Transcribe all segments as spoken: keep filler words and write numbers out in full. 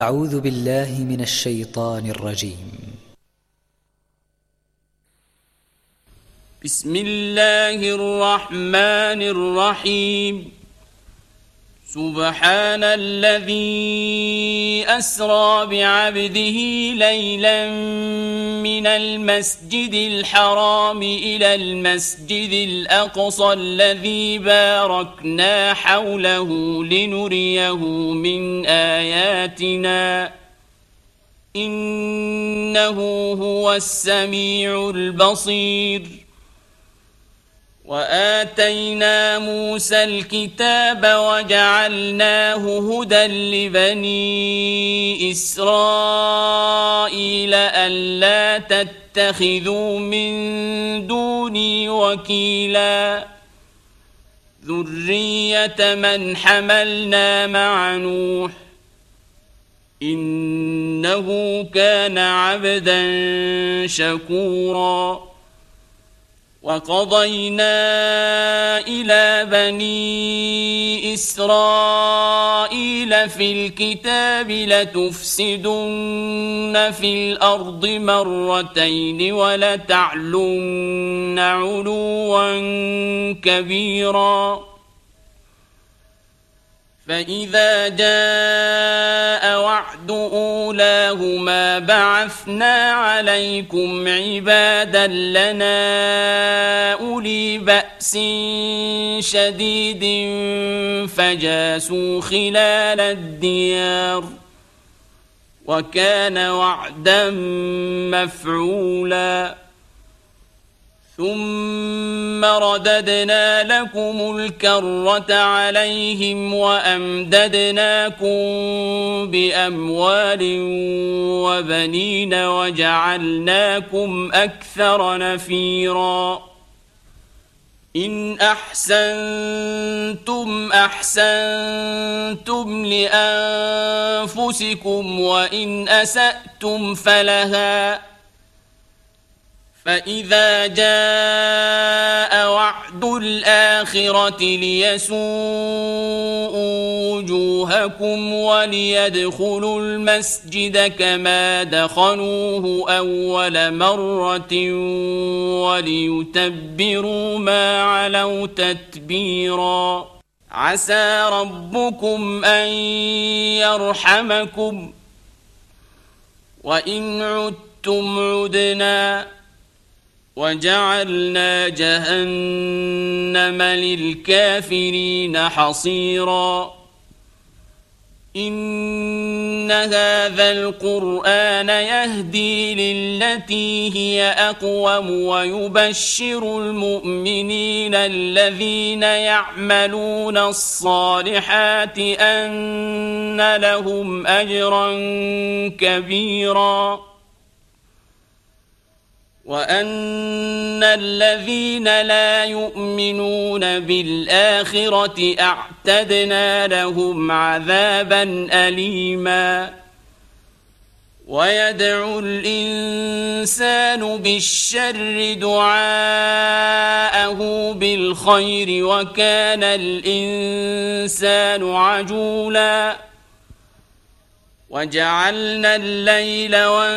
أعوذ بالله من الشيطان الرجيم. بسم الله الرحمن الرحيم. سبحان الذي أسرى بعبده ليلا من المسجد الحرام إلى المسجد الأقصى الذي باركنا حوله لنريه من آياتنا إنه هو السميع البصير. وآتينا موسى الكتاب وجعلناه هدى لبني إسرائيل ألا تتخذوا من دوني وكيلا ذرية من حملنا مع نوح إنه كان عبدا شكورا. وقضينا إلى بني إسرائيل في الكتاب لتفسدن في الأرض مرتين ولتعلن علوا كبيرا. فإذا جاء وعد أولاهما بعثنا عليكم عبادا لنا أولي بأس شديد فجاسوا خلال الديار وكان وعدا مفعولا. ثم رددنا لكم الكرة عليهم وأمددناكم بأموال وبنين وجعلناكم أكثر نفيرا. إن أحسنتم أحسنتم لأنفسكم وإن أسأتم فلها. فإذا جاء وعد الآخرة ليسوءوا وجوهكم وليدخلوا المسجد كما دخلوه أول مرة وليتبروا ما علوا تتبيرا. عسى ربكم أن يرحمكم وإن عدتم عدنا وجعلنا جهنم للكافرين حصيرا. إن هذا القرآن يهدي للتي هي أقوم ويبشر المؤمنين الذين يعملون الصالحات أن لهم أجرا كبيرا وأن الذين لا يؤمنون بالآخرة أعتدنا لهم عذابا أليما. ويدعو الإنسان بالشر دعاءه بالخير وكان الإنسان عجولا. وجعلنا الليل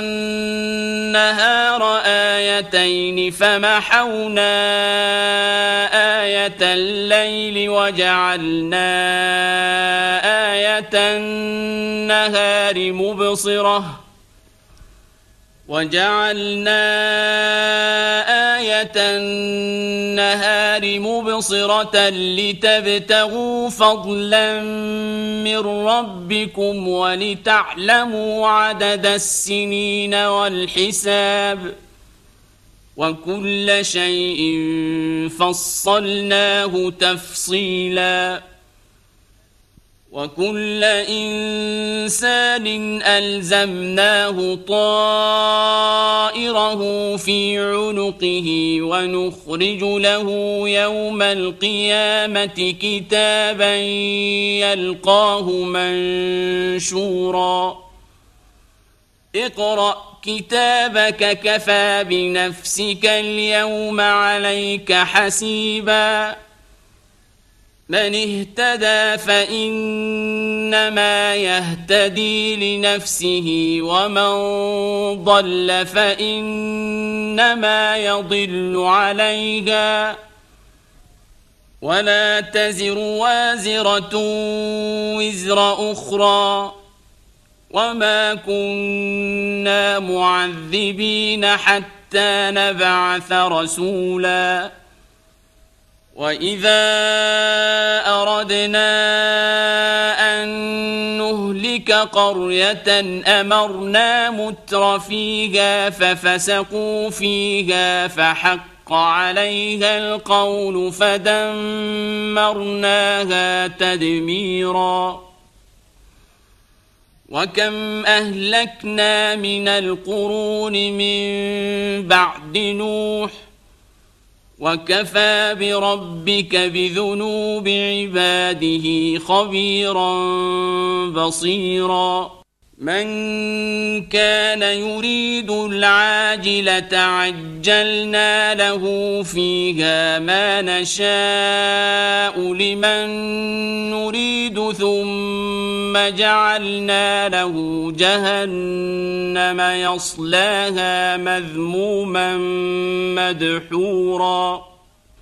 والنهار آيتين فمحونا آية الليل وجعلنا آية النهار مبصرة وجعلنا آية النهار مبصرة لتبتغوا فضلا من ربكم ولتعلموا عدد السنين والحساب وكل شيء فصلناه تفصيلا. وكل إنسان ألزمناه طائره في عنقه ونخرج له يوم القيامة كتابا يلقاه منشورا. اقرأ كتابك كفى بنفسك اليوم عليك حسيبا. من اهتدى فإنما يهتدي لنفسه ومن ضل فإنما يضل عليها ولا تزر وازرة وزر أخرى وما كنا معذبين حتى نبعث رسولا وإذا أردنا أن نهلك قرية أمرنا متر فيها ففسقوا فيها فحق عليها القول فدمرناها تدميرا وكم أهلكنا من القرون من بعد نوح وكفى بربك بذنوب عباده خبيرا بصيرا من كان يريد العاجلة عجلنا له فيها ما نشاء لمن نريد ثم جعلنا له جهنم يصلاها مذموما مدحورا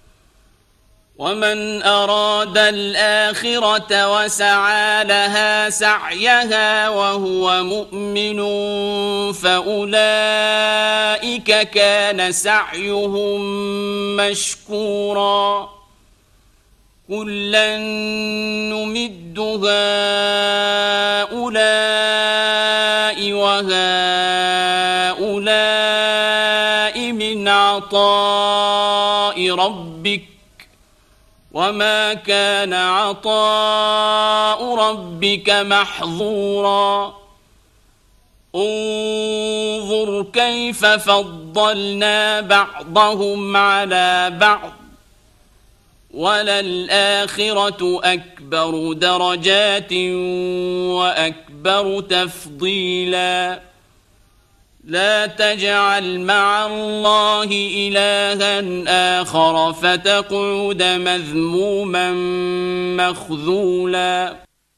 ومن أراد الآخرة وسعى لها سعيها وهو مؤمن فأولئك كان سعيهم مشكورا كلا نمد هؤلاء وهؤلاء من عطاء ربك وما كان عطاء ربك محظورا انظر كيف فضلنا بعضهم على بعض وللآخرة أكبر درجات وأكبر تفضيلا لا تجعل مع الله إلها آخر فتقعد مذموما مخذولا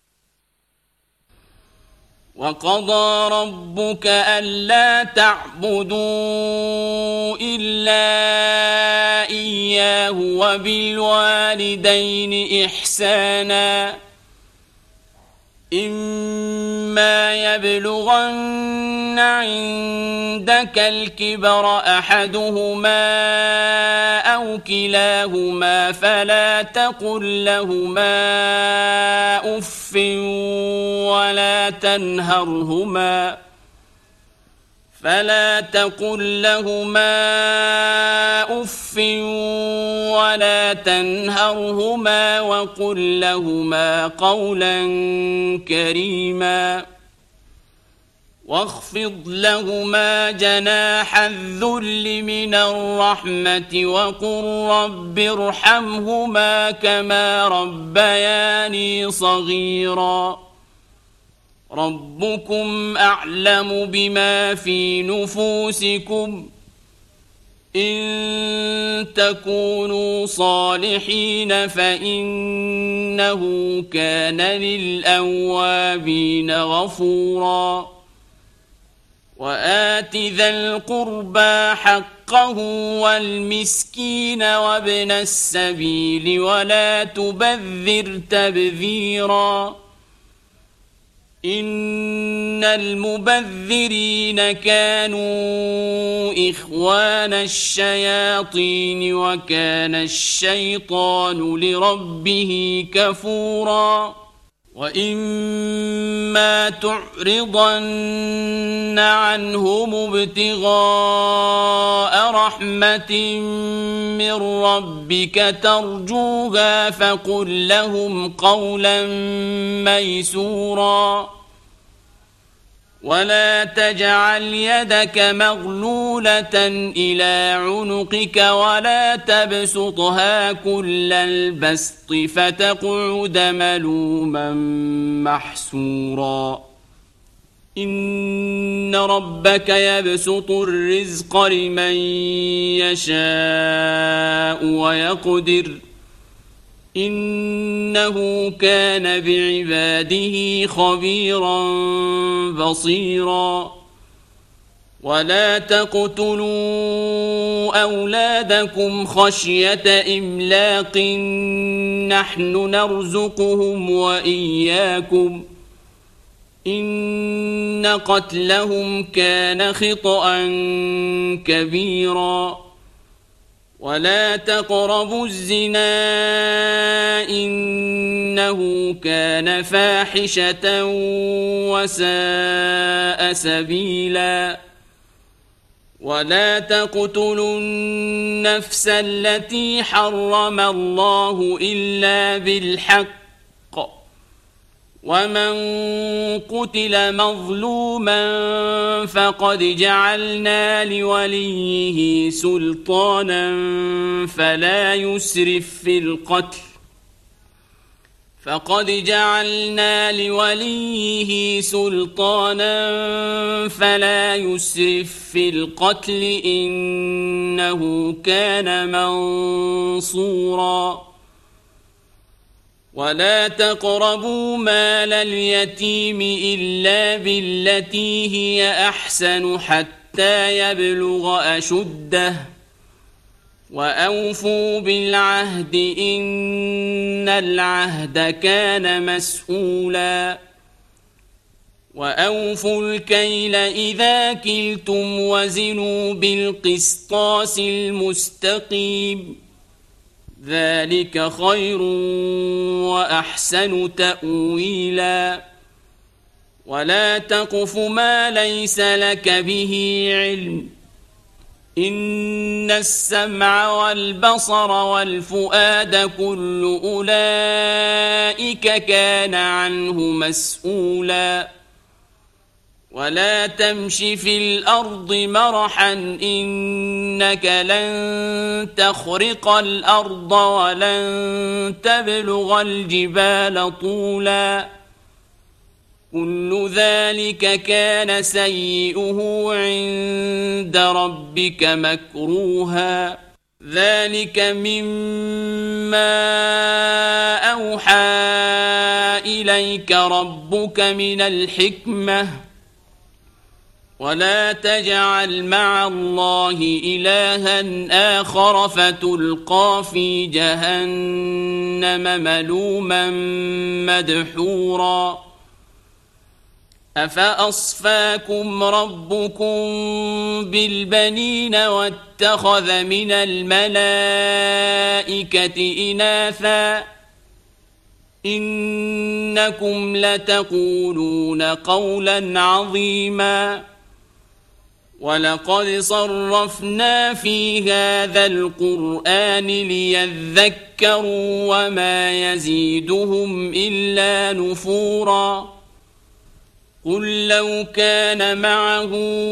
وقضى ربك ألا تعبدوا إلا إياه وبالوالدين إحسانا إما يبلغن عندك الكبر أحدهما أو كلاهما فلا تقل لهما أف ولا تنهرهما فلا تقل لهما أف ولا تنهرهما وقل لهما قولا كريما واخفض لهما جناح الذل من الرحمة وقل رب ارحمهما كما ربياني صغيرا ربكم أعلم بما في نفوسكم إن تكونوا صالحين فإنه كان للأوابين غفورا وآت ذا القربى حقه والمسكين وابن السبيل ولا تبذر تبذيرا إن المبذرين كانوا إخوان الشياطين وكان الشيطان لربه كفورا وإما تعرضن عنهم ابتغاء رحمة من ربك ترجوها فقل لهم قولا ميسورا ولا تجعل يدك مغلولة إلى عنقك ولا تبسطها كل البسط فتقعد ملوما محسورا إن ربك يبسط الرزق لمن يشاء ويقدر إنه كان بعباده خبيرا بصيرا ولا تقتلوا أولادكم خشية إملاق نحن نرزقهم وإياكم إن قتلهم كان خطأ كبيرا ولا تقربوا الزنا إنه كان فاحشة وساء سبيلا ولا تقتلوا النفس التي حرم الله إلا بالحق ومن قتل مظلوما فقد جعلنا لوليه سلطانا فلا يسرف في القتل فقد جعلنا لوليه سلطانا فلا يسرف في القتل إنه كان منصورا ولا تقربوا مال اليتيم إلا بالتي هي أحسن حتى يبلغ أشده وأوفوا بالعهد إن العهد كان مسؤولا وأوفوا الكيل إذا كلتم وزنوا بالقسطاس المستقيم ذلك خير وأحسن تأويلا ولا تقف ما ليس لك به علم إن السمع والبصر والفؤاد كل أولئك كان عنه مسؤولا ولا تمش في الأرض مرحا إنك لن تخرق الأرض ولن تبلغ الجبال طولا كل ذلك كان سيئه عند ربك مكروها ذلك مما أوحى إليك ربك من الحكمة ولا تجعل مع الله إلها آخر فتلقى في جهنم ملوما مدحورا أفأصفاكم ربكم بالبنين واتخذ من الملائكة إناثا إنكم لتقولون قولا عظيما ولقد صرفنا في هذا القرآن ليذكروا وما يزيدهم إلا نفورا قل لو كان معه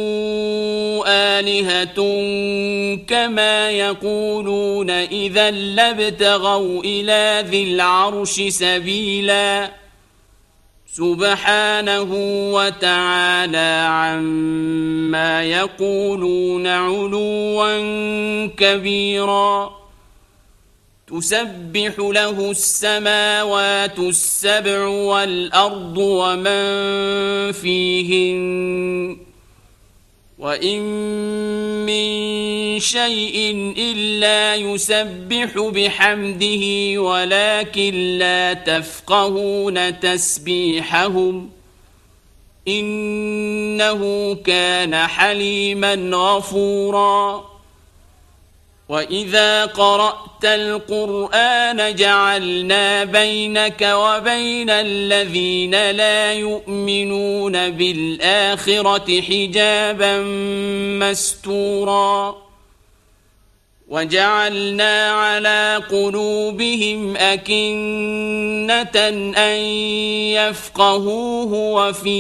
آلهة كما يقولون إذا لابتغوا إلى ذي العرش سبيلا سبحانه وتعالى عما يقولون علوا كبيرا تسبح له السماوات السبع والأرض ومن فيهن وإن من شيء إلا يسبح بحمده ولكن لا تفقهون تسبيحهم إنه كان حليما غفورا وإذا قرأت القرآن جعلنا بينك وبين الذين لا يؤمنون بالآخرة حجابا مستورا وجعلنا على قلوبهم أكنة أن يفقهوه وفي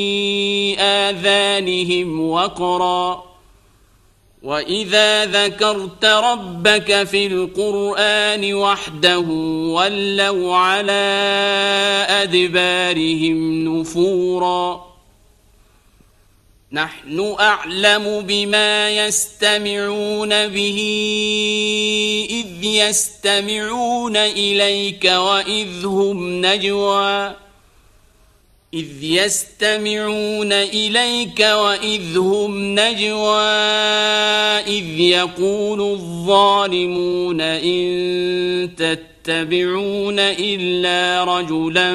آذانهم وقرا وإذا ذكرت ربك في القرآن وحده ولوا على أدبارهم نفورا نحن أعلم بما يستمعون به إذ يستمعون إليك وإذ هم نجوى إذ يستمعون إليك وإذ هم نجوى إذ يقول الظالمون إن تتبعون إلا رجلا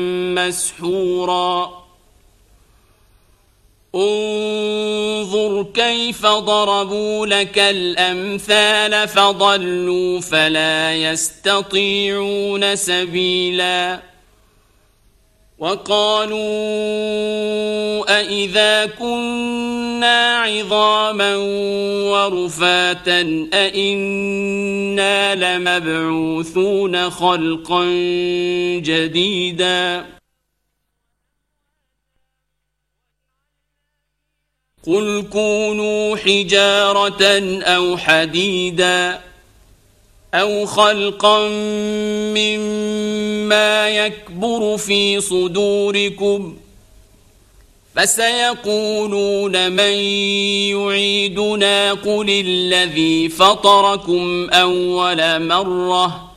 مسحورا انظر كيف ضربوا لك الأمثال فضلوا فلا يستطيعون سبيلا وقالوا أإذا كنا عظاما ورفاتا أإنا لمبعوثون خلقا جديدا قل كونوا حجارة أو حديدا أو خلقا مما يكبر في صدوركم فسيقولون من يعيدنا قل الذي فطركم أول مرة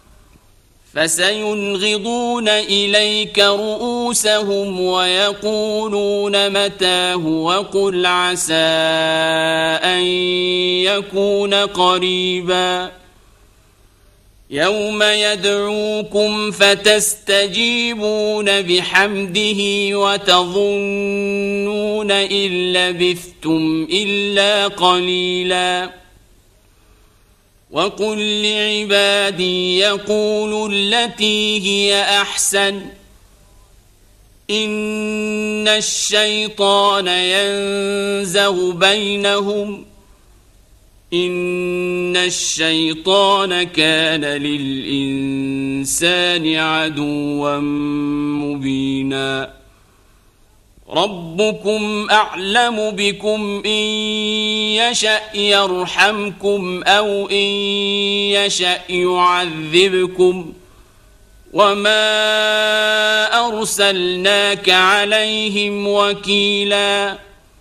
فسينغضون إليك رؤوسهم ويقولون متاه وقل عسى أن يكون قريبا يوم يدعوكم فتستجيبون بحمده وتظنون إن لبثتم إلا قليلا وقل لعبادي يقولوا التي هي أحسن إن الشيطان ينزغ بينهم إن الشيطان كان للإنسان عدوا مبينا ربكم أعلم بكم إن يشأ يرحمكم أو إن يشأ يعذبكم وما أرسلناك عليهم وكيلا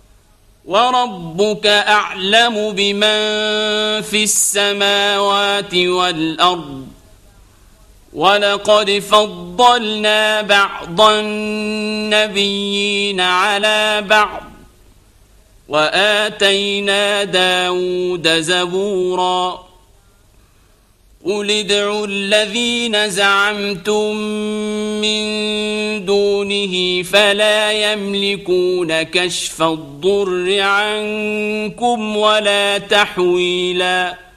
وربك أعلم بمن في السماوات والأرض ولقد فضلنا بعض النبيين على بعض وآتينا داود زبورا قل ادعوا الذين زعمتم من دونه فلا يملكون كشف الضر عنكم ولا تحويلا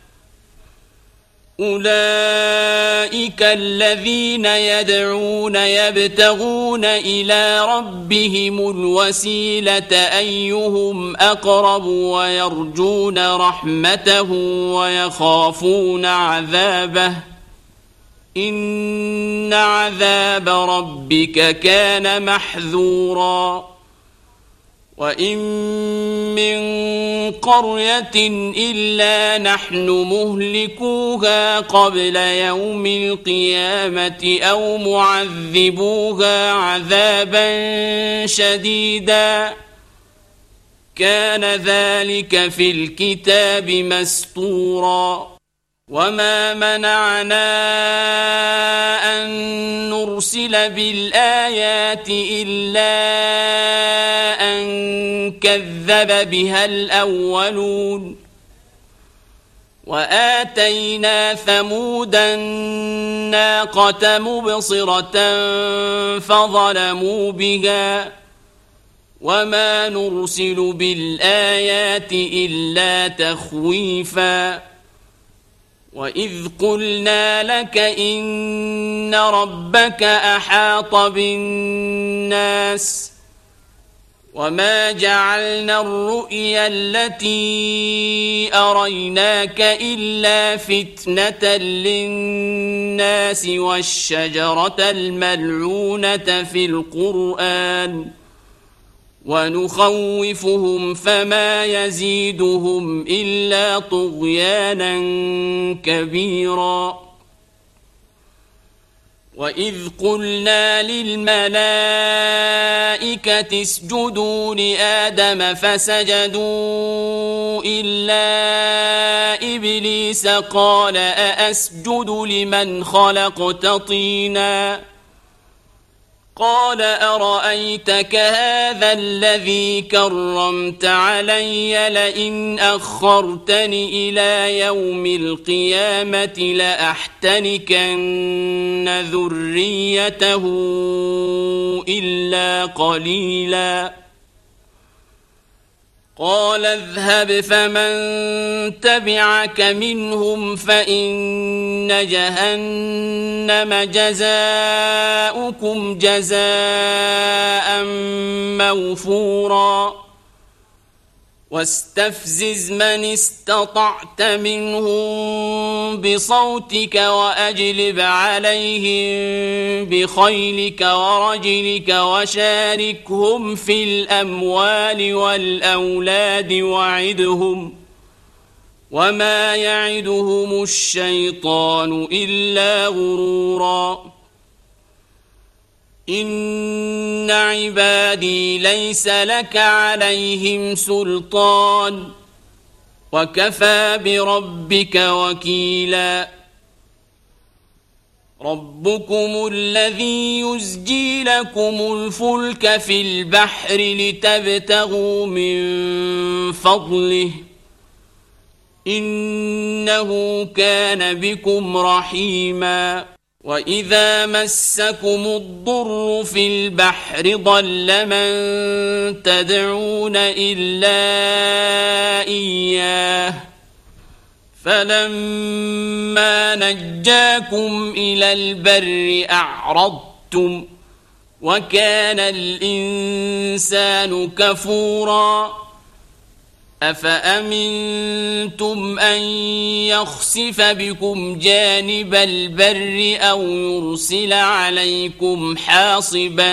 أولئك الذين يدعون يبتغون إلى ربهم الوسيلة أيهم أقرب ويرجون رحمته ويخافون عذابه إن عذاب ربك كان محذورا وإن من قرية إلا نحن مهلكوها قبل يوم القيامة أو معذبوها عذابا شديدا كان ذلك في الكتاب مسطورا وما منعنا أن نرسل بالآيات إلا أن كذب بها الأولون وآتينا ثمود الناقة مبصرة فظلموا بها وما نرسل بالآيات إلا تخويفا وإذ قلنا لك إن ربك أحاط بالناس وما جعلنا الرؤيا التي أريناك إلا فتنة للناس والشجرة الملعونة في القرآن ونخوفهم فما يزيدهم إلا طغيانا كبيرا وإذ قلنا للملائكة اسجدوا لآدم فسجدوا إلا إبليس قال أأسجد لمن خلقت طينا قال أرأيتك هذا الذي كرمت علي لئن أخرتني إلى يوم القيامة لأحتنكن ذريته إلا قليلا قال اذهب فمن تبعك منهم فإن جهنم جزاؤكم جزاء موفورا واستفزز من استطعت منهم بصوتك وأجلب عليهم بخيلك ورجلك وشاركهم في الأموال والأولاد وعدهم وما يعدهم الشيطان إلا غرورا إن عبادي ليس لك عليهم سلطان وكفى بربك وكيلا ربكم الذي يزجي لكم الفلك في البحر لتبتغوا من فضله إنه كان بكم رحيما وإذا مسكم الضر في البحر ضل من تدعون إلا إياه فلما نجاكم إلى البر أعرضتم وكان الإنسان كفورا أفأمنتم أن يخسف بكم جانب البر أو يرسل عليكم حاصبا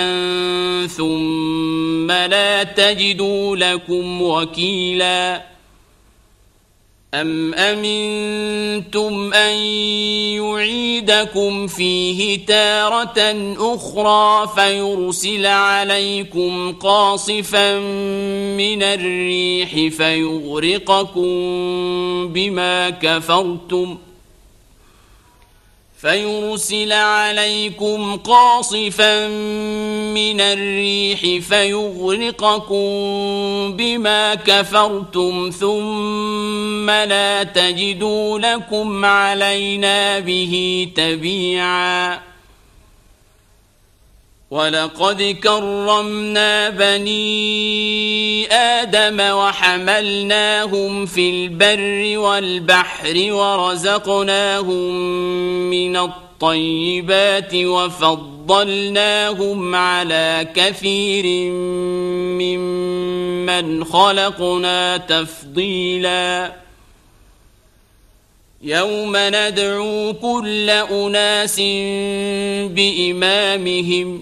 ثم لا تجدوا لكم وكيلا أم أمنتم أن يعيدكم فيه تارة أخرى فيرسل عليكم قاصفا من الريح فيغرقكم بما كفرتم فيرسل عليكم قاصفا من الريح فيغرقكم بما كفرتم ثم لا تجدوا لكم علينا به تبيعا ولقد كرمنا بني آدم وحملناهم في البر والبحر ورزقناهم من الطيبات وفضلناهم على كثير ممن خلقنا تفضيلا يوم ندعو كل أناس بإمامهم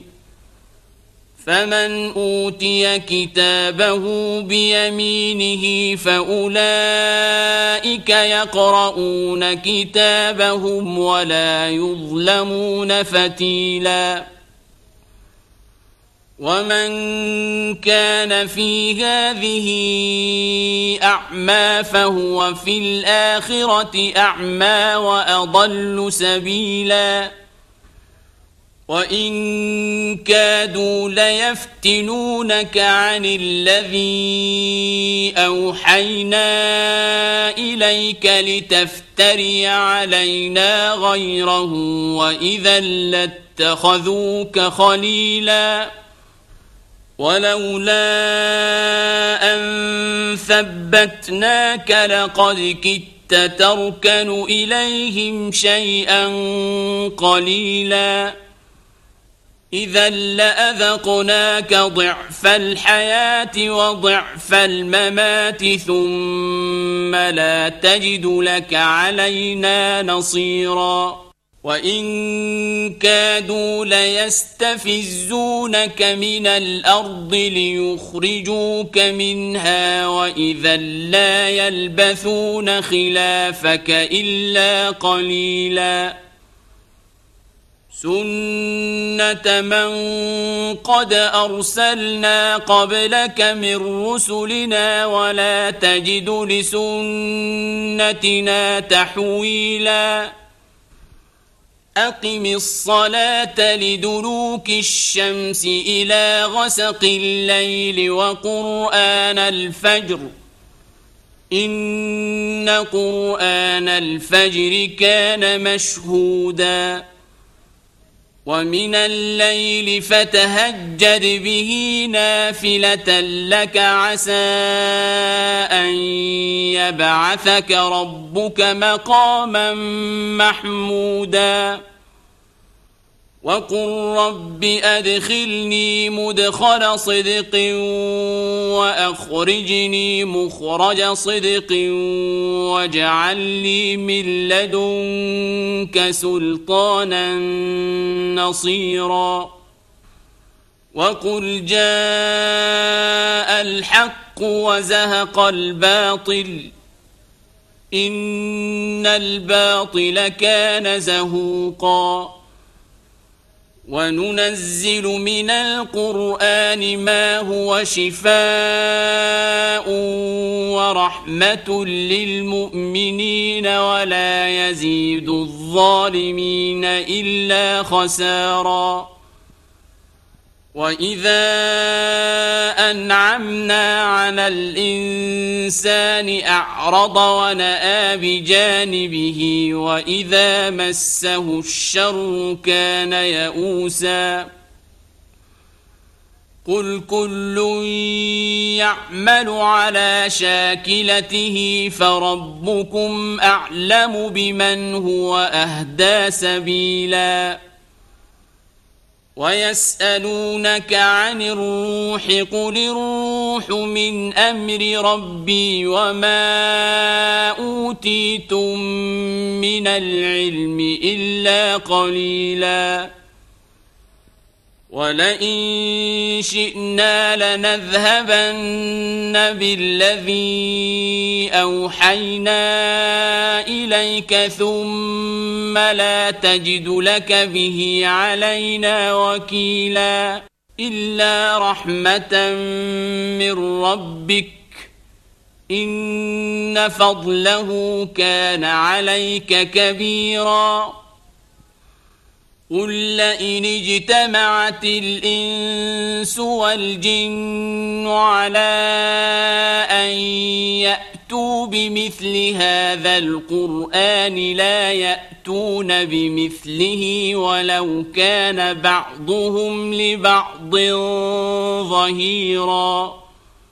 فمن أوتي كتابه بيمينه فأولئك يقرؤون كتابهم ولا يظلمون فتيلا ومن كان في هذه أعمى فهو في الآخرة أعمى وأضل سبيلا وإن كادوا ليفتنونك عن الذي أوحينا إليك لتفتري علينا غيره وإذا لاتخذوك خليلا ولولا أن ثبتناك لقد كدت تركن إليهم شيئا قليلا إذا لأذقناك ضعف الحياة وضعف الممات ثم لا تجد لك علينا نصيرا وإن كادوا ليستفزونك من الأرض ليخرجوك منها وإذا لا يلبثون خلافك إلا قليلا سنة من قد أرسلنا قبلك من رسلنا ولا تجد لسنتنا تحويلا أقم الصلاة لدلوك الشمس إلى غسق الليل وقرآن الفجر إن قرآن الفجر كان مشهودا ومن الليل فتهجد به نافلة لك عسى أن يبعثك ربك مقاما محمودا وقل رب أدخلني مدخل صدق وأخرجني مخرج صدق واجعل لي من لدنك سلطانا نصيرا وقل جاء الحق وزهق الباطل إن الباطل كان زهوقا وننزل من القرآن ما هو شفاء ورحمة للمؤمنين ولا يزيد الظالمين إلا خسارا وإذا أنعمنا على الإنسان أعرض ونأى بجانبه وإذا مسه الشر كان يئوسا قل كل يعمل على شاكلته فربكم أعلم بمن هو أهدى سبيلا ويسألونك عن الروح قل الروح من أمر ربي وما أوتيتم من العلم إلا قليلا ولئن شئنا لنذهبن بالذي أوحينا إليك ثم لا تجد لك به علينا وكيلا إلا رحمة من ربك إن فضله كان عليك كبيرا قل لئن اجتمعت الإنس والجن على أن يأتوا بمثل هذا القرآن لا يأتون بمثله ولو كان بعضهم لبعض ظهيرا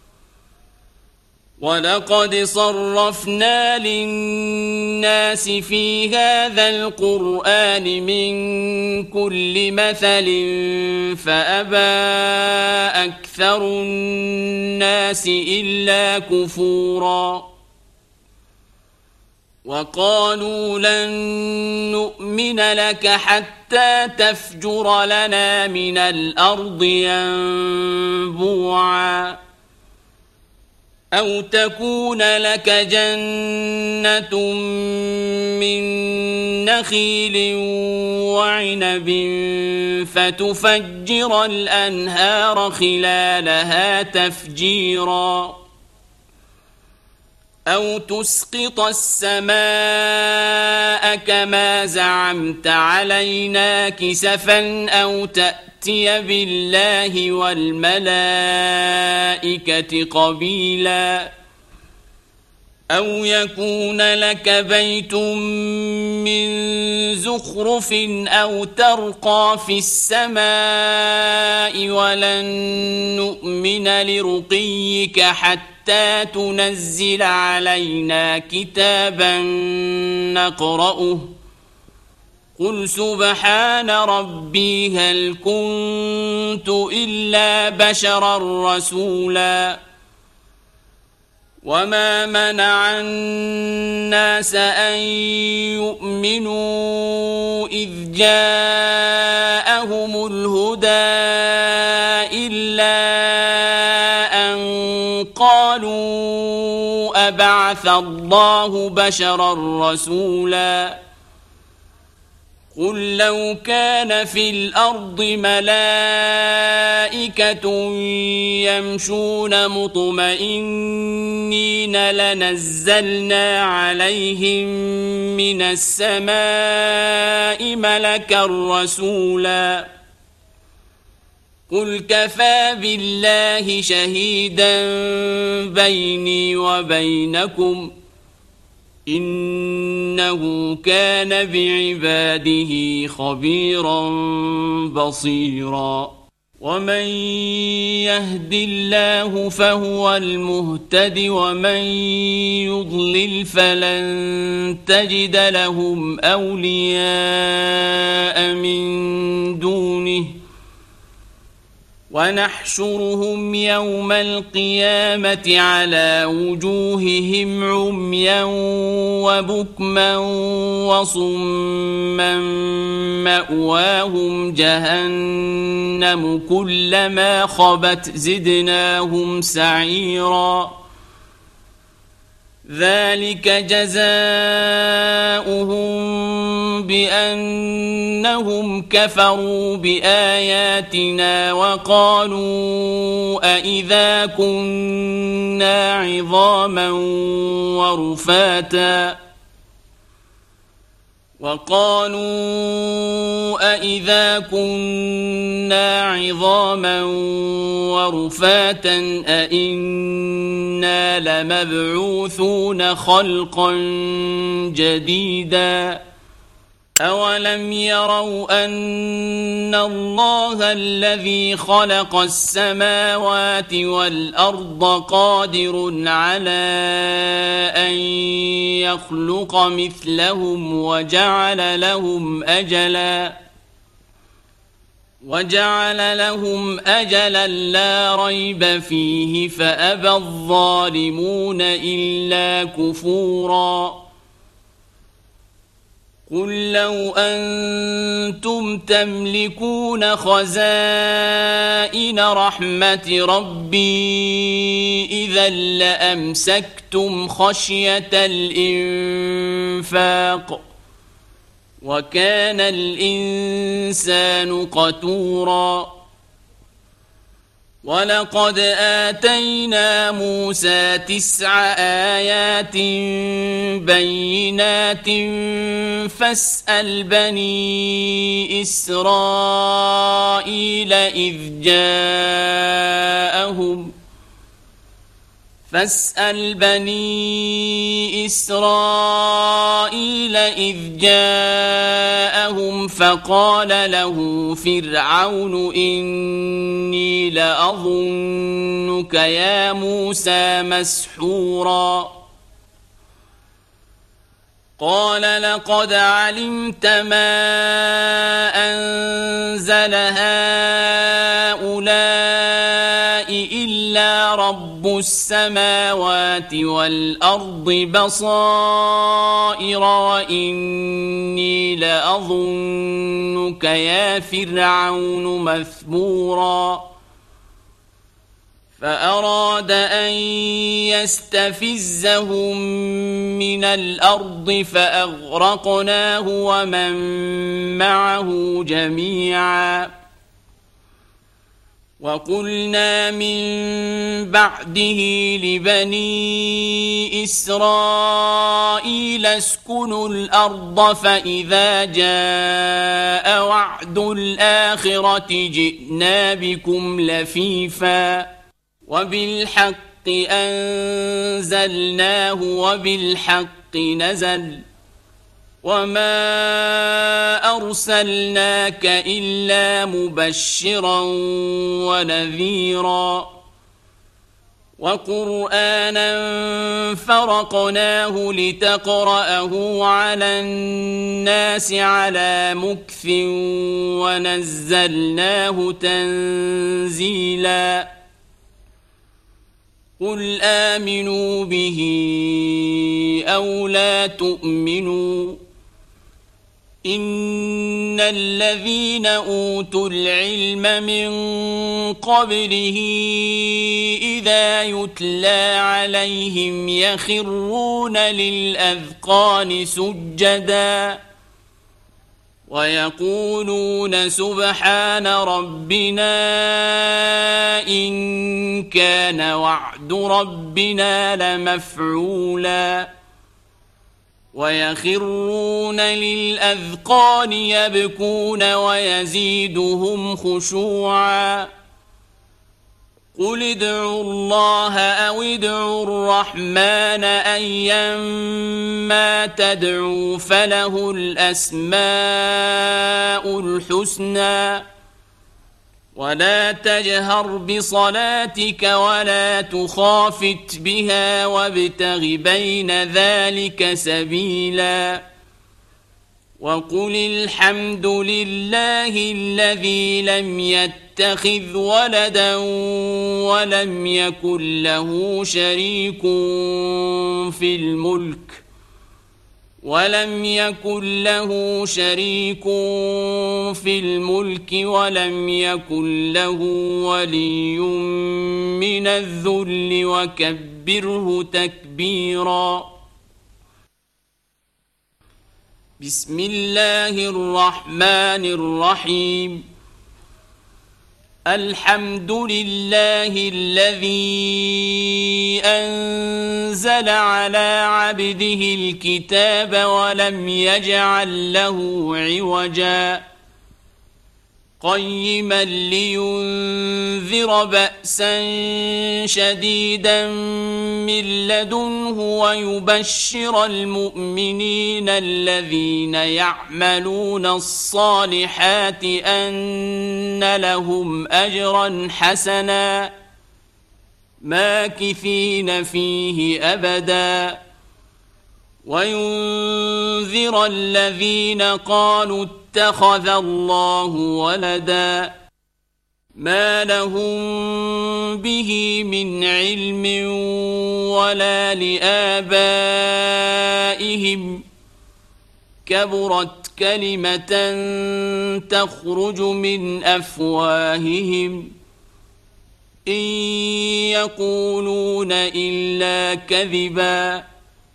ولقد صرفنا للناس في هذا القرآن من كل مثل فأبى أكثر الناس إلا كفورا وقالوا لن نؤمن لك حتى تفجر لنا من الأرض ينبوعا أو تكون لك جنة من نخيل وعنب فتفجر الأنهار خلالها تفجيرا أو تسقط السماء كما زعمت علينا كسفا أو تأتي بالله والملائكة قبيلا أو يكون لك بيت من زخرف أو ترقى في السماء ولن نؤمن لرقيك حتى تنزل علينا كتابا نقرأه قل سبحان ربي هل كنت إلا بشرا رسولا وما منع الناس أن يؤمنوا إذ جاءهم الهدى إلا أن قالوا أبعث الله بشرا رسولا قل لو كان في الأرض ملائكة يمشون مطمئنين لنزلنا عليهم من السماء ملكا رسولا قل كفى بالله شهيدا بيني وبينكم إنه كان بعباده خبيرا بصيرا ومن يهد الله فهو المهتد ومن يضلل فلن تجد لهم أولياء من دونه ونحشرهم يوم القيامة على وجوههم عميا وبكما وصما مأواهم جهنم كلما خبت زدناهم سعيرا ذلك جزاؤهم بأنهم كفروا بآياتنا وقالوا أإذا كنا عظاما ورفاتا وقالوا أإذا كنا عظاما ورفاتا أإنا لمبعوثون خلقا جديدا أولم يروا أن الله الذي خلق السماوات والأرض قادر على أن يخلق مثلهم وجعل لهم أجلا وجعل لهم أجلا لا ريب فيه فأبى الظالمون إلا كفورا قل لو أنتم تملكون خزائن رحمة ربي إذا لأمسكتم خشية الإنفاق وكان الإنسان قتورا ولقد آتينا موسى تسع آيات بينات فاسأل بني إسرائيل إذ جاءهم فاسأل بني إسرائيل إذ جاءهم فقال له فرعون إني لأظنك يا موسى مسحورا قال لقد علمت ما أنزل هؤلاء إلا رب السماوات والأرض بصائر وإني لأظنك يا فرعون مثبورا فأراد أن يستفزهم من الأرض فأغرقناه ومن معه جميعا وقلنا من بعده لبني إسرائيل اسكنوا الأرض فإذا جاء وعد الآخرة جئنا بكم لفيفا وبالحق أنزلناه وبالحق نزل وما أرسلناك إلا مبشرا ونذيرا وقرآنا فرقناه لتقرأه على الناس على مكث ونزلناه تنزيلا قل آمنوا به أو لا تؤمنوا إن الذين أوتوا العلم من قبله إذا يتلى عليهم يخرون للأذقان سجدا ويقولون سبحان ربنا إن كان وعد ربنا لمفعولا ويخرون للأذقان يبكون ويزيدهم خشوعا قل ادعوا الله أو ادعوا الرحمن أيما تدعوا فله الأسماء الحسنى ولا تجهر بصلاتك ولا تخافت بها وابتغ بين ذلك سبيلا وقل الحمد لله الذي لم يتخذ ولدا ولم يكن له شريك في الملك ولم يكن له شريك في الملك ولم يكن له ولي من الذل وكبره تكبيرا بسم الله الرحمن الرحيم الحمد لله الذي أنزل على عبده الكتاب ولم يجعل له عوجا قيما لينذر بأسا شديدا من لدنه ويبشر المؤمنين الذين يعملون الصالحات أن لهم أجرا حسنا ماكثين فيه أبدا وينذر الذين قالوا اتخذ الله ولدا ما لهم به من علم ولا لآبائهم كبرت كلمة تخرج من أفواههم إن يقولون إلا كذبا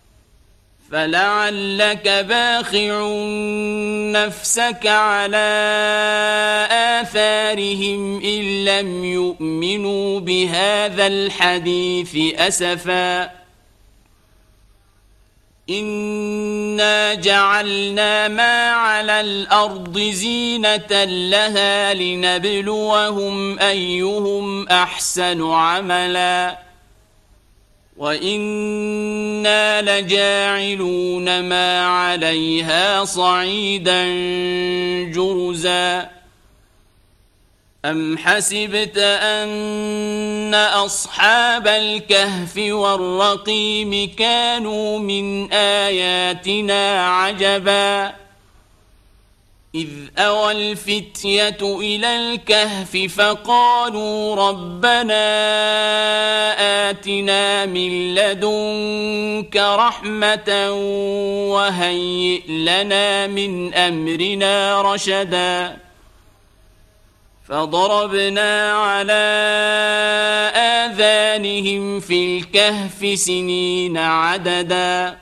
فلعلك باخع نفسك على آثارهم إن لم يؤمنوا بهذا الحديث أسفا إنا جعلنا ما على الأرض زينة لها لنبلوهم أيهم أحسن عملا وإنا لجاعلون ما عليها صعيدا جرزا أم حسبت أن أصحاب الكهف والرقيم كانوا من آياتنا عجبا إذ أوى الفتية إلى الكهف فقالوا ربنا آتنا من لدنك رحمة وهيئ لنا من أمرنا رشدا فضربنا على آذانهم في الكهف سنين عددا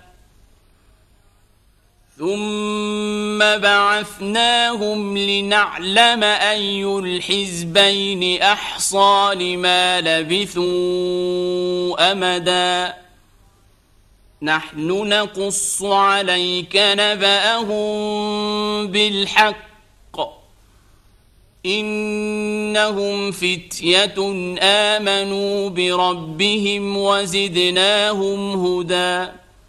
ثم بعثناهم لنعلم أي الحزبين أحصى لما لبثوا أمدا نحن نقص عليك نبأهم بالحق إنهم فتية آمنوا بربهم وزدناهم هدى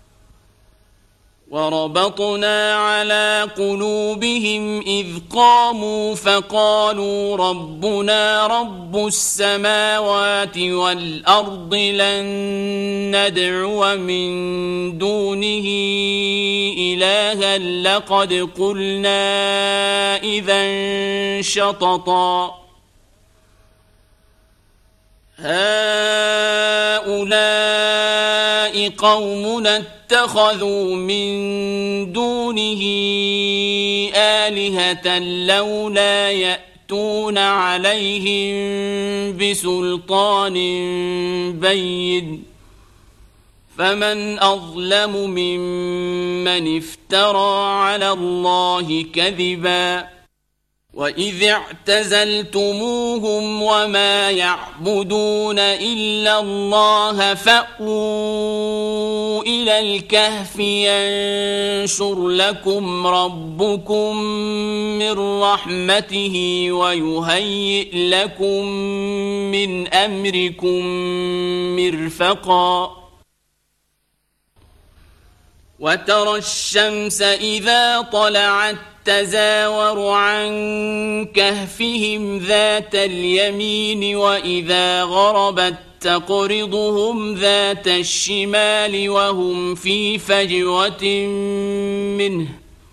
وربطنا على قلوبهم إذ قاموا فقالوا ربنا رب السماوات والأرض لن ندعو من دونه إلها لقد قلنا إذا شططا هؤلاء قومنا اتخذوا من دونه آلهة لولا يأتون عليهم بسلطان بين فمن أظلم ممن افترى على الله كذبا وإذ اعتزلتموهم وما يعبدون إلا الله فأووا إلى الكهف ينشر لكم ربكم من رحمته ويهيئ لكم من أمركم مرفقا وترى الشمس إذا طلعت تزاور عن كهفهم ذات اليمين وإذا غربت تقرضهم ذات الشمال وهم في فجوة منه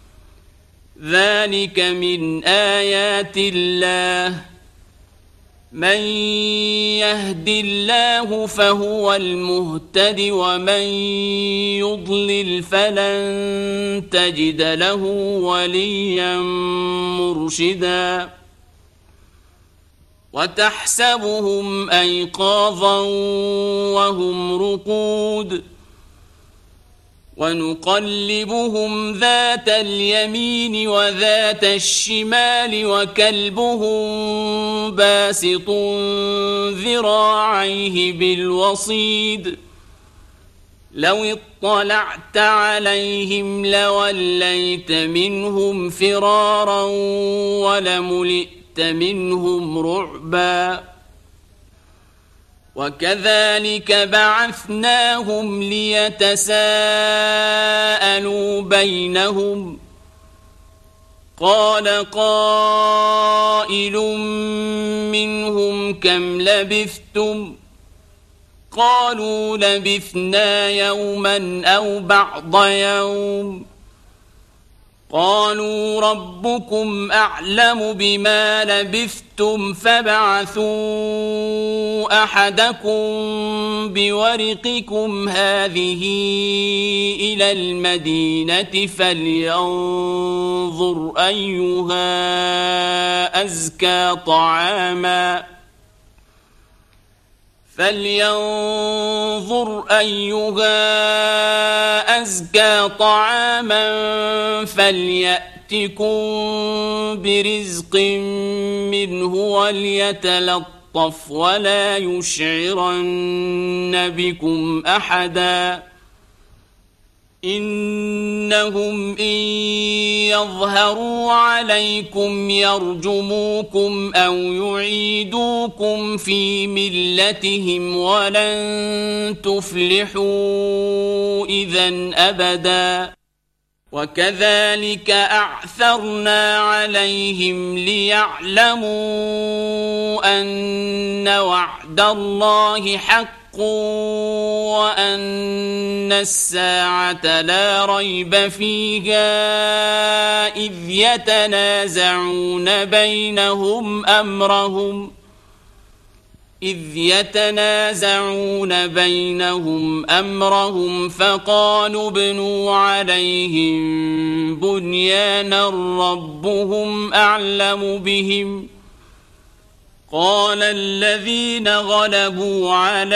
ذلك من آيات الله من يهد الله فهو المهتد ومن يضلل فلن تجد له وليا مرشدا وتحسبهم أيقاظا وهم رقود ونقلبهم ذات اليمين وذات الشمال وكلبهم باسط ذراعيه بالوصيد لو اطلعت عليهم لوليت منهم فرارا ولملئت منهم رعبا وكذلك بعثناهم ليتساءلوا بينهم قال قائل منهم كم لبثتم قالوا لبثنا يوما أو بعض يوم قالوا ربكم أعلم بما لبثتم فابعثوا أحدكم بورقكم هذه إلى المدينة فلينظر أيها أزكى طعاما فلينظر أيها أزكى طعاما فليأتكم برزق منه وليتلطف ولا يشعرن بكم أحدا إنهم إن يظهروا عليكم يرجموكم أو يعيدوكم في ملتهم ولن تفلحوا إذن أبدا وكذلك أعثرنا عليهم ليعلموا أن وعد الله حق وأن الساعة لا ريب فيها إذ يتنازعون بينهم أمرهم إذ يتنازعون بينهم أمرهم فقالوا ابنوا عليهم بنيانا ربهم أعلم بهم قال الذين غلبوا على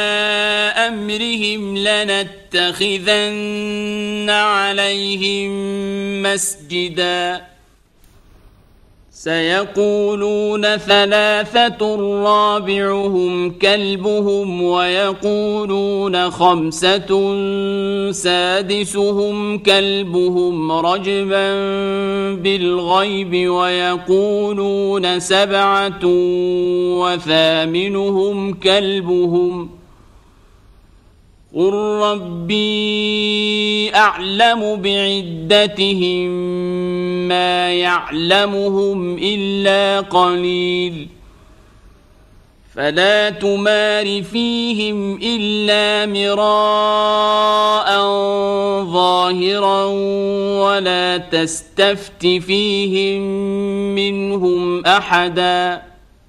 أمرهم لنتخذن عليهم مسجدا سيقولون ثلاثة رابعهم كلبهم ويقولون خمسة سادسهم كلبهم رجبا بالغيب ويقولون سبعة وثامنهم كلبهم قل ربي أعلم بعدتهم ما يعلمهم إلا قليل فلا تمار فيهم إلا مراء ظاهرا ولا تستفت فيهم منهم أحدا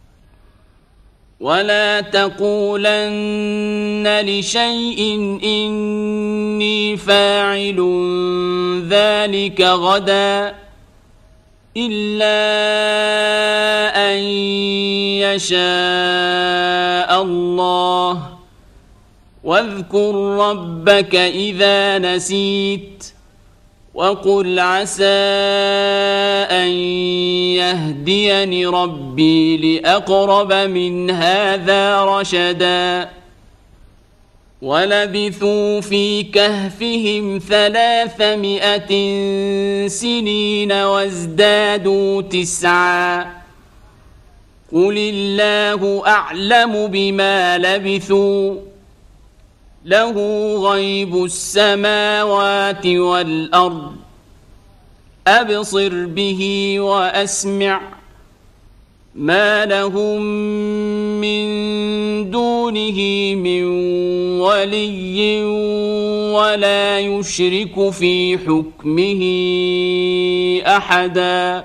ولا تقولن لشيء إني فاعل ذلك غدا إلا أن يشاء الله واذكر ربك إذا نسيت وقل عسى أن يهديني ربي لأقرب من هذا رشدا ولبثوا في كهفهم ثلاثمائة سنين وازدادوا تسعا قل الله أعلم بما لبثوا له غيب السماوات والأرض أبصر به وأسمع ما لهم من دونه من ولي ولا يشرك في حكمه أحدا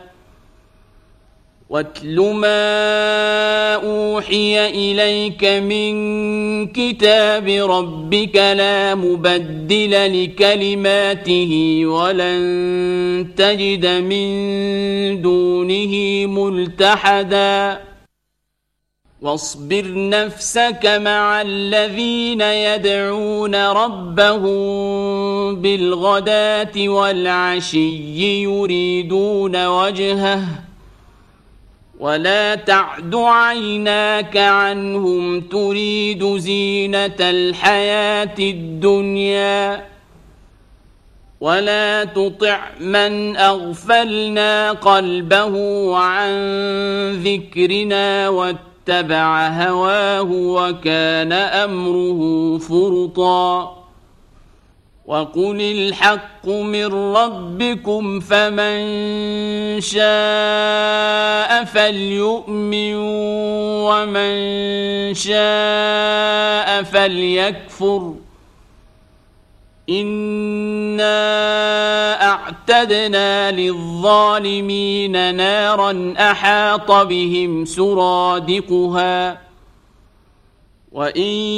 واتل ما أوحي إليك من كتاب ربك لا مبدل لكلماته ولن تجد من دونه ملتحدا واصبر نفسك مع الذين يدعون ربهم بالغداة والعشي يريدون وجهه ولا تعد عيناك عنهم تريد زينة الحياة الدنيا ولا تطع من أغفلنا قلبه عن ذكرنا واتبع هواه وكان أمره فرطا وقل الحق من ربكم فمن شاء فليؤمن ومن شاء فليكفر إنا أعتدنا للظالمين نارا أحاط بهم سرادقها وإن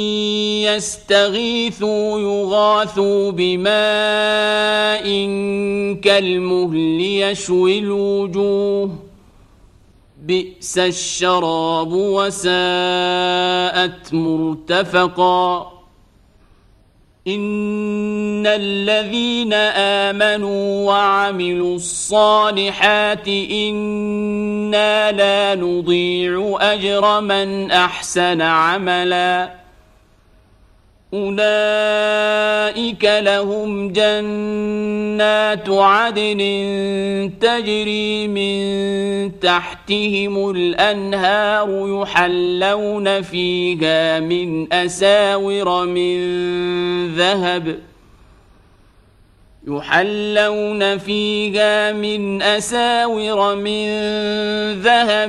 يستغيثوا يغاثوا بماء كالمهل يشوي الوجوه بئس الشراب وساءت مرتفقا إن الذين آمنوا وعملوا الصالحات إنا لا نضيع أجر من أحسن عملا أولئك لهم جنات عدن تجري من تحتهم الأنهار يحلون فيها من أساور من ذهب يحلون فيها من أساور من ذهب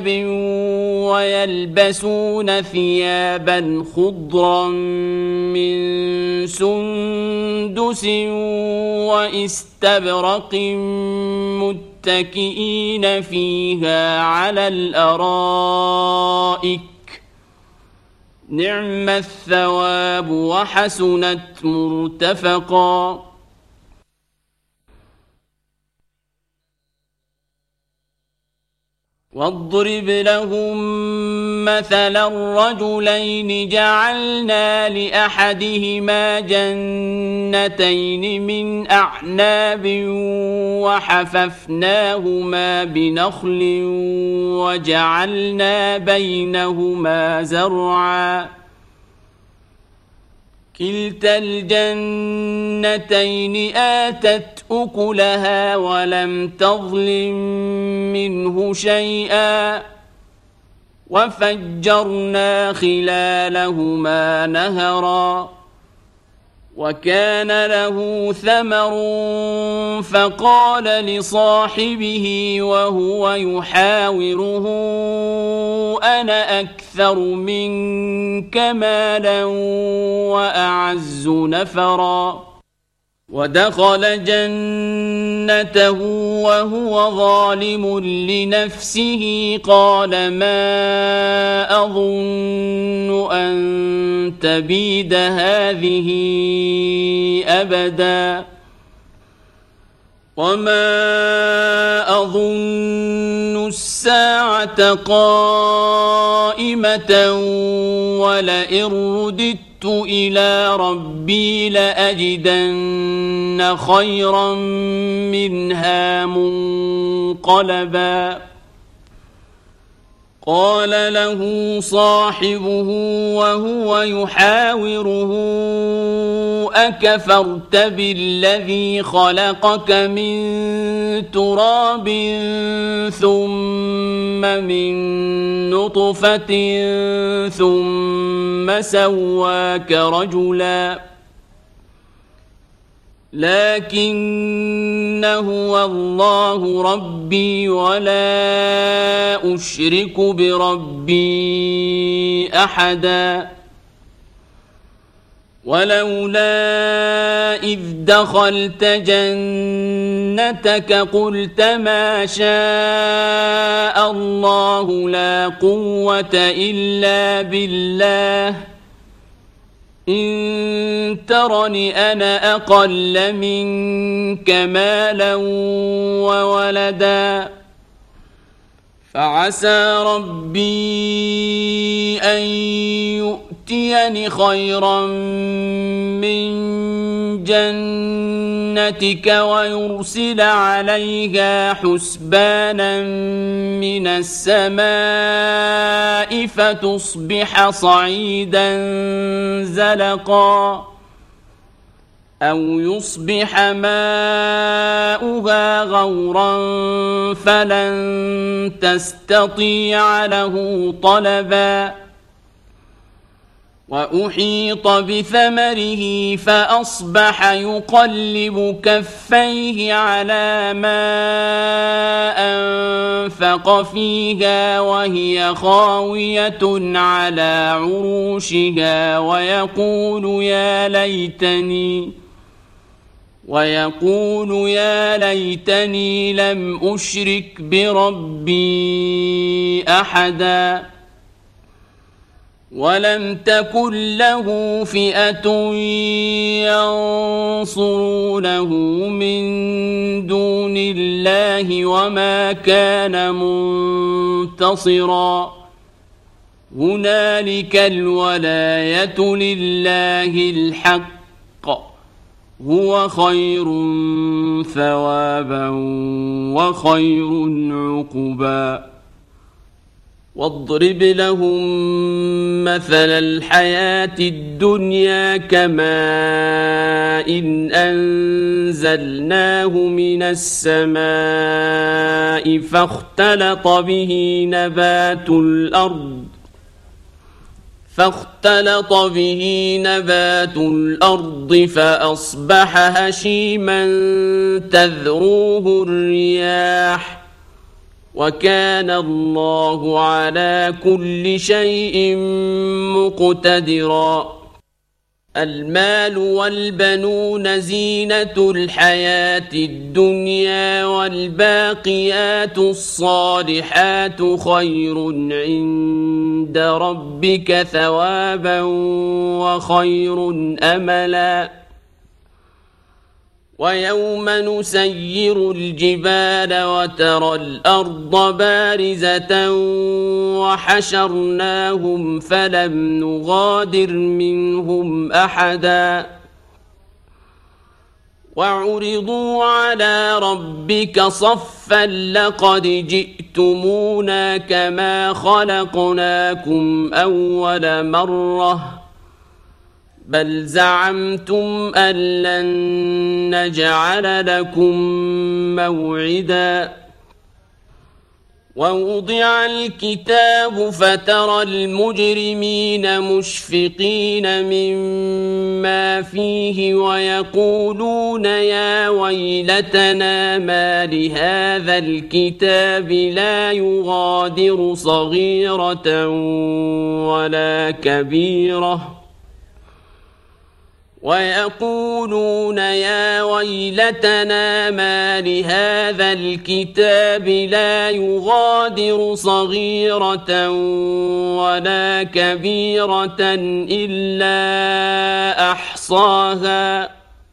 ويلبسون ثيابا خضرا من سندس واستبرق متكئين فيها على الأرائك نعم الثواب وحسنت مرتفقا واضرب لهم مثلا الرجلين جعلنا لأحدهما جنتين من أعناب وحففناهما بنخل وجعلنا بينهما زرعا كلتا الجنتين آتت أكلها ولم تظلم منه شيئا وفجرنا خلالهما نهرا وكان له ثمر فقال لصاحبه وهو يحاوره أنا أكثر منك مالا وأعز نفرا ودخل جنته وهو ظالم لنفسه قال ما أظن أن تبيد هذه أبدا وما أظن الساعة قائمة ولئن رددت رددت إلى ربي لأجدن خيرا منها منقلبا قال له صاحبه وهو يحاوره أكفرت بالذي خلقك من تراب ثم من نطفة ثم سواك رجلا لكن هو الله ربي ولا أشرك بربي أحدا ولولا إذ دخلت جنتك قلت ما شاء الله لا قوة إلا بالله إن ترني أنا أقل منك مالا وولدا فعسى ربي أن يؤتيني خيرا من جنتك ويرسل عليها حسبانا من السماء فتصبح صعيدا زلقا أو يصبح ماؤها غورا فلن تستطيع له طلبا وأحيط بثمره فأصبح يقلب كفيه على ما أنفق فيها وهي خاوية على عروشها ويقول يا ليتني ويقول يا ليتني لم أشرك بربي أحدا ولم تكن له فئة ينصرونه من دون الله وما كان منتصرا هنالك الولاية لله الحق هو خير ثوابا وخير عقبا واضرب لهم مثل الحياة الدنيا كماء إن أنزلناه من السماء فاختلط به نبات الأرض فاختلط به نبات الأرض فأصبح هشيما تذروه الرياح وكان الله على كل شيء مقتدرا المال والبنون زينة الحياة الدنيا والباقيات الصالحات خير عند ربك ثوابا وخير أملا ويوم نسير الجبال وترى الأرض بارزة وحشرناهم فلم نغادر منهم أحدا وعرضوا على ربك صفا لقد جئتمونا كما خلقناكم أول مرة بل زعمتم أن لن نجعل لكم موعدا ووضع الكتاب فترى المجرمين مشفقين مما فيه ويقولون يا ويلتنا ما لهذا الكتاب لا يغادر صغيرة ولا كبيرة ويقولون يا ويلتنا ما لهذا الكتاب لا يغادر صغيرة ولا كبيرة إلا أحصاها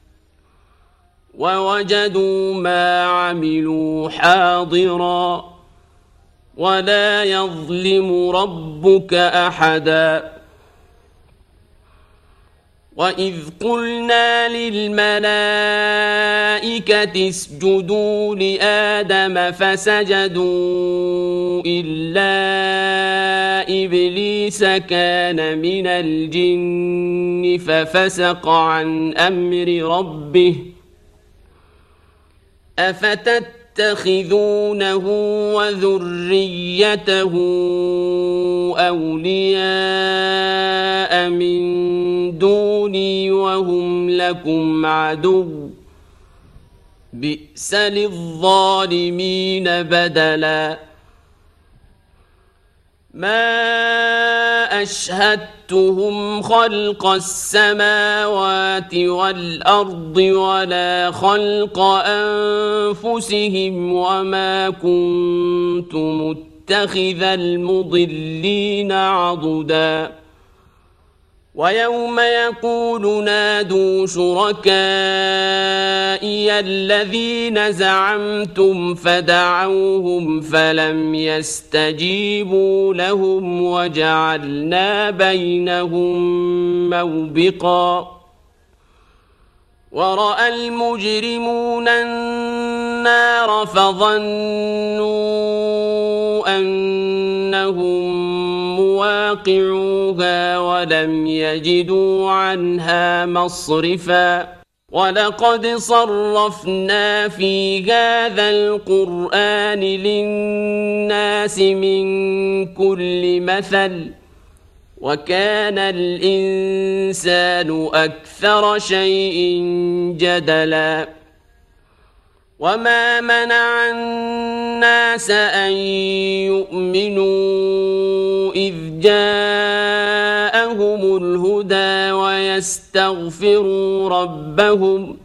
ووجدوا ما عملوا حاضرا ولا يظلم ربك أحدا وإذ قلنا للملائكة اسجدوا لآدم فسجدوا إلا إبليس كان من الجن ففسق عن أمر ربه أفتتخذونه وذريته أولياء من دوني وهم لكم عدو بئس للظالمين بدلا ما أشهدتهم خلق السماوات والأرض ولا خلق أنفسهم وما كنت متخذ المضلين عضدا ويوم يقول نادوا شركائي الذين زعمتم فدعوهم فلم يستجيبوا لهم وجعلنا بينهم موبقا ورأى المجرمون النار فظنوا أنهم مواقعوها ولم يجدوا عنها مصرفا ولقد صرفنا في هذا القرآن للناس من كل مثل وكان الإنسان أكثر شيء جدلا وما منع الناس أن يؤمنوا إذ جاءهم الهدى ويستغفروا ربهم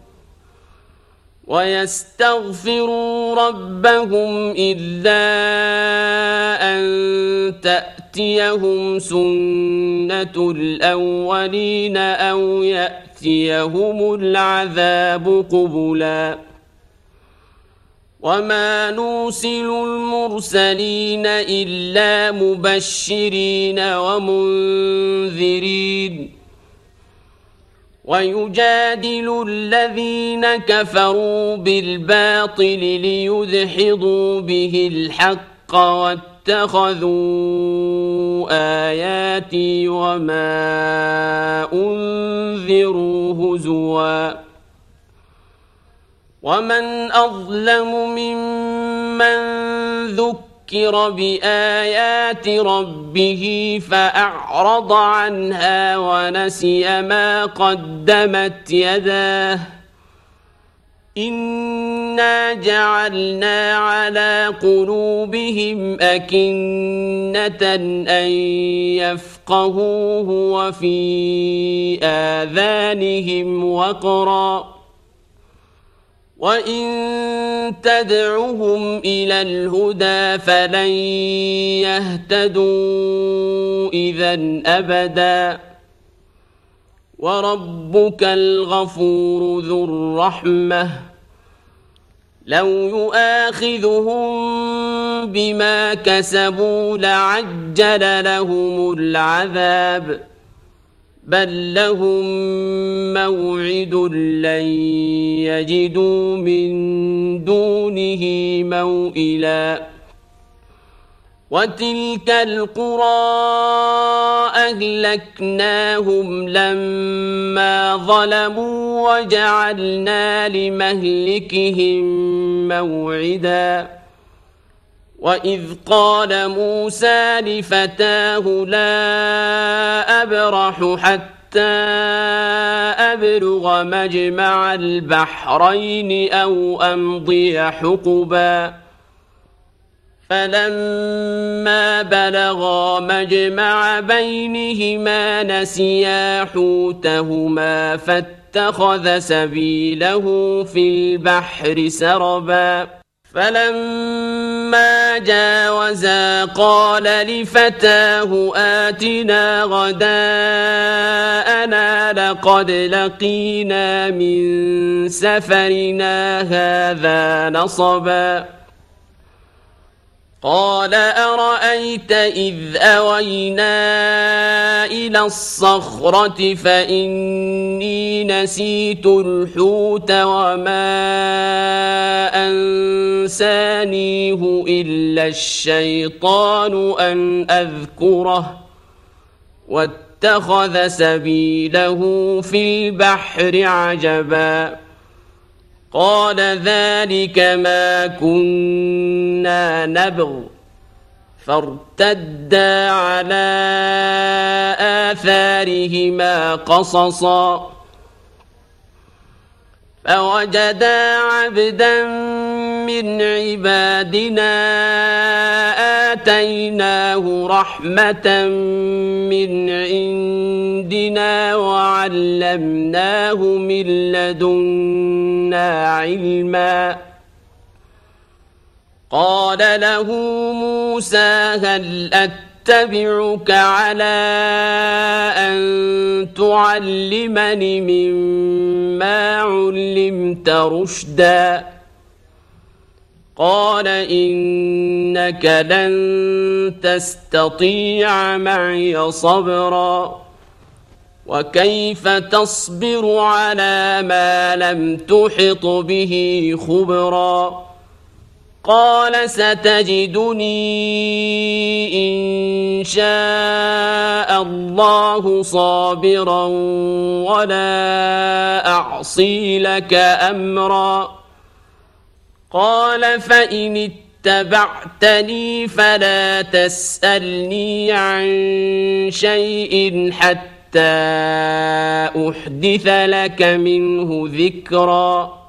ويستغفروا ربهم إلا أن تأتيهم سنة الأولين أو يأتيهم العذاب قبلا وما نرسل المرسلين إلا مبشرين ومنذرين ويجادل الذين كفروا بالباطل ليدحضوا به الحق واتخذوا آياتي وما أنذروا هزوا ومن أظلم ممن ذكر بآيات ربه فأعرض عنها ونسي ما قدمت يداه إنا جعلنا على قلوبهم أكنة أن يفقهوه وفي آذانهم وقرا وإن تدعهم إلى الهدى فلن يهتدوا إذن أبدا وربك الغفور ذو الرحمة لو يؤاخذهم بما كسبوا لعجل لهم العذاب بل لهم موعد لن يجدوا من دونه موئلا وتلك القرى أهلكناهم لما ظلموا وجعلنا لمهلكهم موعدا وإذ قال موسى لفتاه لا أبرح حتى أبلغ مجمع البحرين أو أمضي حقبا فلما بلغا مجمع بينهما نسيا حوتهما فاتخذ سبيله في البحر سربا فلما جاوزا قال لفتاه آتنا غداءنا لقد لقينا من سفرنا هذا نصبا قال أرأيت إذ أوينا إلى الصخرة فإني نسيت الحوت وما أنسانيه إلا الشيطان أن أذكره واتخذ سبيله في البحر عجبا قال ذلك ما كنا نبغ فارتدا على آثارهما قصصا فوجدا عبدا من عبادنا آتيناه رحمة من عندنا وعلمناه من لدنا علما قال له موسى هل أتبعك على أن تعلمني مما علمت رشدا قال إنك لن تستطيع معي صبرا وكيف تصبر على ما لم تحط به خبرا قال ستجدني إن شاء الله صابرا ولا أعصي لك أمرا قال فإن اتبعتني فلا تسألني عن شيء حتى أحدث لك منه ذكرا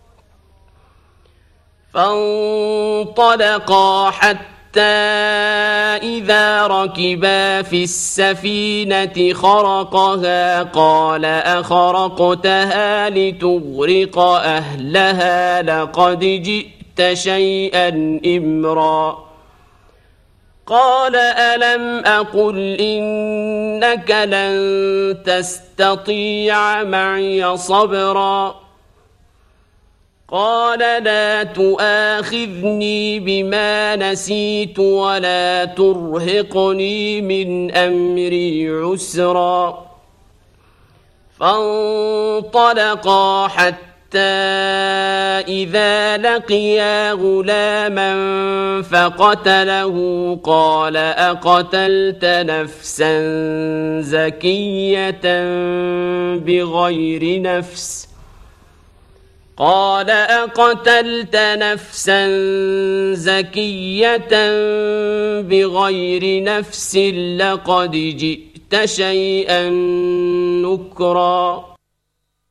فانطلقا حتى إذا ركبا في السفينة خرقها قال أخرقتها لتغرق أهلها لقد جئت شيئا إمرا قال ألم أقل إنك لن تستطيع معي صبرا قال لا تؤاخذني بما نسيت ولا ترهقني من أمري عسرا فانطلقا حتى إذا لقيا غلاما فقتله قال أقتلت نفسا زكية بغير نفس قال أقتلت نفسا زكية بغير نفس لقد جئت شيئا نكرا